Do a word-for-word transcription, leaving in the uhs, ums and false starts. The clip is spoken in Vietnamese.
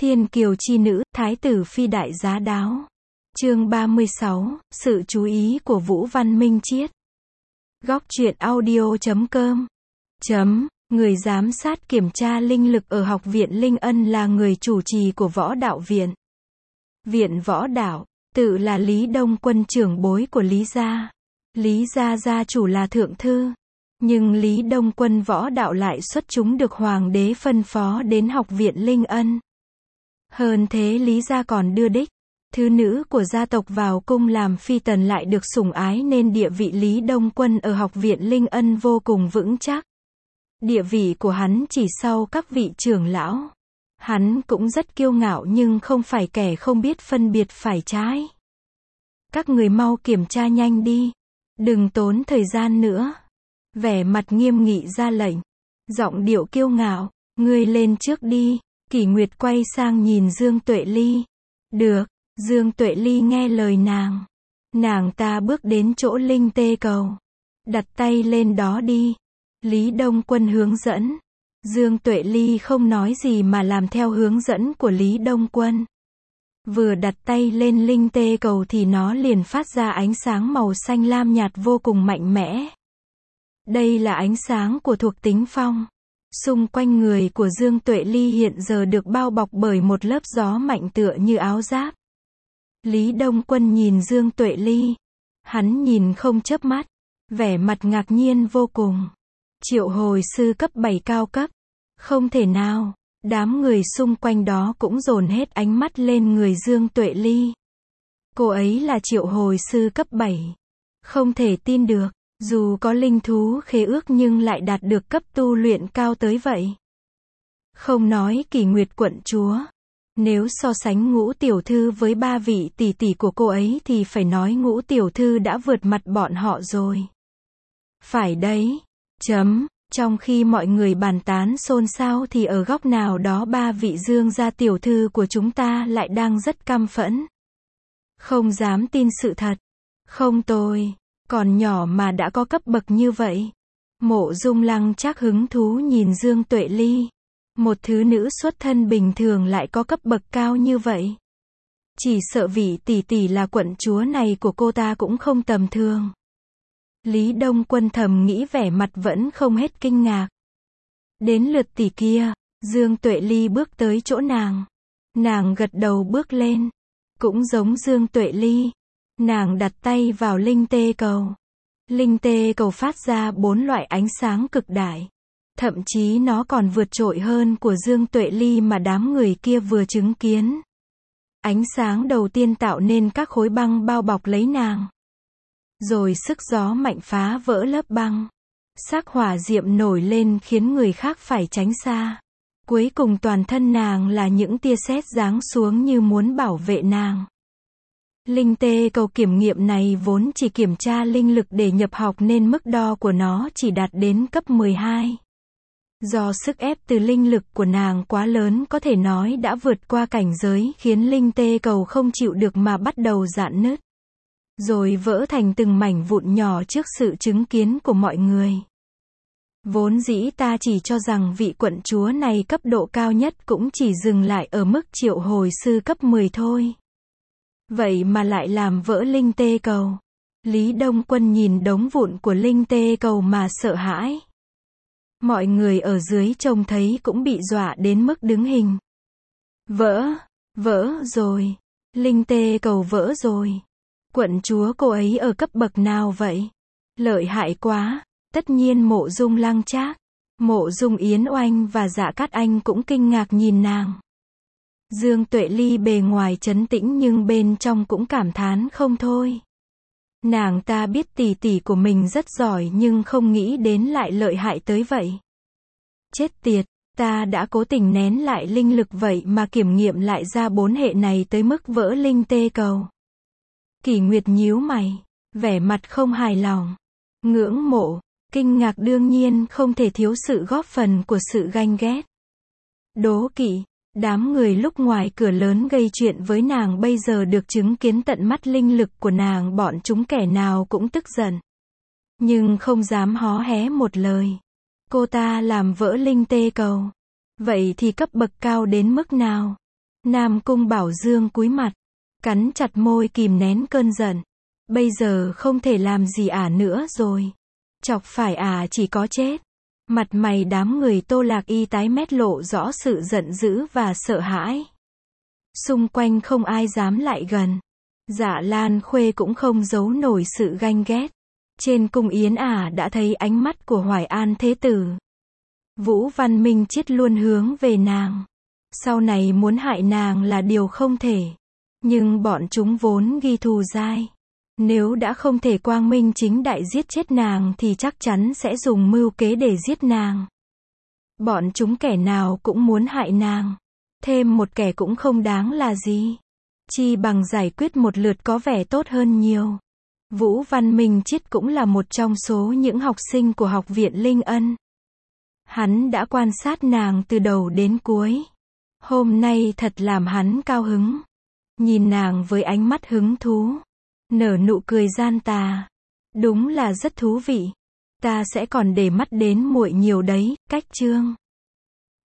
Thiên kiều chi nữ, thái tử phi đại giá đáo. Chương ba mươi sáu, sự chú ý của Vũ Văn Minh Triết. Góc truyện audio chấm com. Chấm, người giám sát kiểm tra linh lực ở Học viện Linh Ân là người chủ trì của Võ Đạo Viện. Viện Võ Đạo, tự là Lý Đông Quân trưởng bối của Lý gia. Lý gia gia chủ là thượng thư. Nhưng Lý Đông Quân Võ Đạo lại xuất chúng được Hoàng đế phân phó đến Học viện Linh Ân. Hơn thế Lý gia còn đưa đích thứ nữ của gia tộc vào cung làm phi tần lại được sủng ái nên địa vị Lý Đông Quân ở Học viện Linh Ân vô cùng vững chắc. Địa vị của hắn chỉ sau các vị trưởng lão. Hắn cũng rất kiêu ngạo nhưng không phải kẻ không biết phân biệt phải trái. Các người mau kiểm tra nhanh đi. Đừng tốn thời gian nữa. Vẻ mặt nghiêm nghị ra lệnh. Giọng điệu kiêu ngạo. Ngươi lên trước đi. Kỷ Nguyệt quay sang nhìn Dương Tuệ Ly. Được. Dương Tuệ Ly nghe lời nàng. Nàng ta bước đến chỗ linh tê cầu. Đặt tay lên đó đi. Lý Đông Quân hướng dẫn. Dương Tuệ Ly không nói gì mà làm theo hướng dẫn của Lý Đông Quân. Vừa đặt tay lên linh tê cầu thì nó liền phát ra ánh sáng màu xanh lam nhạt vô cùng mạnh mẽ. Đây là ánh sáng của thuộc tính phong. Xung quanh người của Dương Tuệ Ly hiện giờ được bao bọc bởi một lớp gió mạnh tựa như áo giáp. Lý Đông Quân nhìn Dương Tuệ Ly. Hắn nhìn không chớp mắt. Vẻ mặt ngạc nhiên vô cùng. Triệu hồi sư cấp bảy cao cấp. Không thể nào. Đám người xung quanh đó cũng dồn hết ánh mắt lên người Dương Tuệ Ly. Cô ấy là triệu hồi sư cấp bảy. Không thể tin được. Dù có linh thú khế ước nhưng lại đạt được cấp tu luyện cao tới vậy. Không nói Kỷ Nguyệt quận chúa. Nếu so sánh Ngũ tiểu thư với ba vị tỷ tỷ của cô ấy thì phải nói Ngũ tiểu thư đã vượt mặt bọn họ rồi. Phải đấy. Chấm. Trong khi mọi người bàn tán xôn xao thì ở góc nào đó ba vị Dương gia tiểu thư của chúng ta lại đang rất căm phẫn. Không dám tin sự thật. Không tôi. Còn nhỏ mà đã có cấp bậc như vậy. Mộ Dung Lăng Trác hứng thú nhìn Dương Tuệ Ly. Một thứ nữ xuất thân bình thường lại có cấp bậc cao như vậy. Chỉ sợ vị tỷ tỷ là quận chúa này của cô ta cũng không tầm thường. Lý Đông Quân thầm nghĩ vẻ mặt vẫn không hết kinh ngạc. Đến lượt tỷ kia, Dương Tuệ Ly bước tới chỗ nàng. Nàng gật đầu bước lên. Cũng giống Dương Tuệ Ly. Nàng đặt tay vào linh tê cầu. Linh tê cầu phát ra bốn loại ánh sáng cực đại. Thậm chí nó còn vượt trội hơn của Dương Tuệ Ly mà đám người kia vừa chứng kiến. Ánh sáng đầu tiên tạo nên các khối băng bao bọc lấy nàng. Rồi sức gió mạnh phá vỡ lớp băng. Sắc hỏa diệm nổi lên khiến người khác phải tránh xa. Cuối cùng toàn thân nàng là những tia sét giáng xuống như muốn bảo vệ nàng. Linh tê cầu kiểm nghiệm này vốn chỉ kiểm tra linh lực để nhập học nên mức đo của nó chỉ đạt đến cấp mười hai. Do sức ép từ linh lực của nàng quá lớn có thể nói đã vượt qua cảnh giới khiến linh tê cầu không chịu được mà bắt đầu rạn nứt. Rồi vỡ thành từng mảnh vụn nhỏ trước sự chứng kiến của mọi người. Vốn dĩ ta chỉ cho rằng vị quận chúa này cấp độ cao nhất cũng chỉ dừng lại ở mức triệu hồi sư cấp mười thôi. Vậy mà lại làm vỡ linh tê cầu. Lý Đông Quân nhìn đống vụn của linh tê cầu mà sợ hãi. Mọi người ở dưới trông thấy cũng bị dọa đến mức đứng hình. Vỡ, vỡ rồi. Linh tê cầu vỡ rồi. Quận chúa cô ấy ở cấp bậc nào vậy? Lợi hại quá. Tất nhiên Mộ Dung Lăng Trác, Mộ Dung Yến Oanh và Dạ Cát Anh cũng kinh ngạc nhìn nàng. Dương Tuệ Ly bề ngoài trấn tĩnh nhưng bên trong cũng cảm thán không thôi. Nàng ta biết tỷ tỷ của mình rất giỏi nhưng không nghĩ đến lại lợi hại tới vậy. Chết tiệt, ta đã cố tình nén lại linh lực vậy mà kiểm nghiệm lại ra bốn hệ này tới mức vỡ linh tê cầu. Kỷ Nguyệt nhíu mày, vẻ mặt không hài lòng. Ngưỡng mộ, kinh ngạc đương nhiên không thể thiếu sự góp phần của sự ganh ghét. Đố kỵ, đám người lúc ngoài cửa lớn gây chuyện với nàng bây giờ được chứng kiến tận mắt linh lực của nàng bọn chúng kẻ nào cũng tức giận. Nhưng không dám hó hé một lời. Cô ta làm vỡ linh tê cầu. Vậy thì cấp bậc cao đến mức nào? Nam Cung Bảo Dương cúi mặt, cắn chặt môi kìm nén cơn giận. Bây giờ không thể làm gì ả nữa rồi. Chọc phải ả chỉ có chết. Mặt mày đám người Tô Lạc Y tái mét lộ rõ sự giận dữ và sợ hãi. Xung quanh không ai dám lại gần. Dạ Lan Khuê cũng không giấu nổi sự ganh ghét. Trên cung yến ả đã thấy ánh mắt của Hoài An Thế Tử. Vũ Văn Minh Chiết luôn hướng về nàng. Sau này muốn hại nàng là điều không thể. Nhưng bọn chúng vốn ghi thù dai. Nếu đã không thể quang minh chính đại giết chết nàng thì chắc chắn sẽ dùng mưu kế để giết nàng. Bọn chúng kẻ nào cũng muốn hại nàng. Thêm một kẻ cũng không đáng là gì. Chi bằng giải quyết một lượt có vẻ tốt hơn nhiều. Vũ Văn Minh Chiết cũng là một trong số những học sinh của học viện Linh Ân. Hắn đã quan sát nàng từ đầu đến cuối. Hôm nay thật làm hắn cao hứng. Nhìn nàng với ánh mắt hứng thú. Nở nụ cười gian tà. Đúng là rất thú vị. Ta sẽ còn để mắt đến muội nhiều đấy, Cách Trương.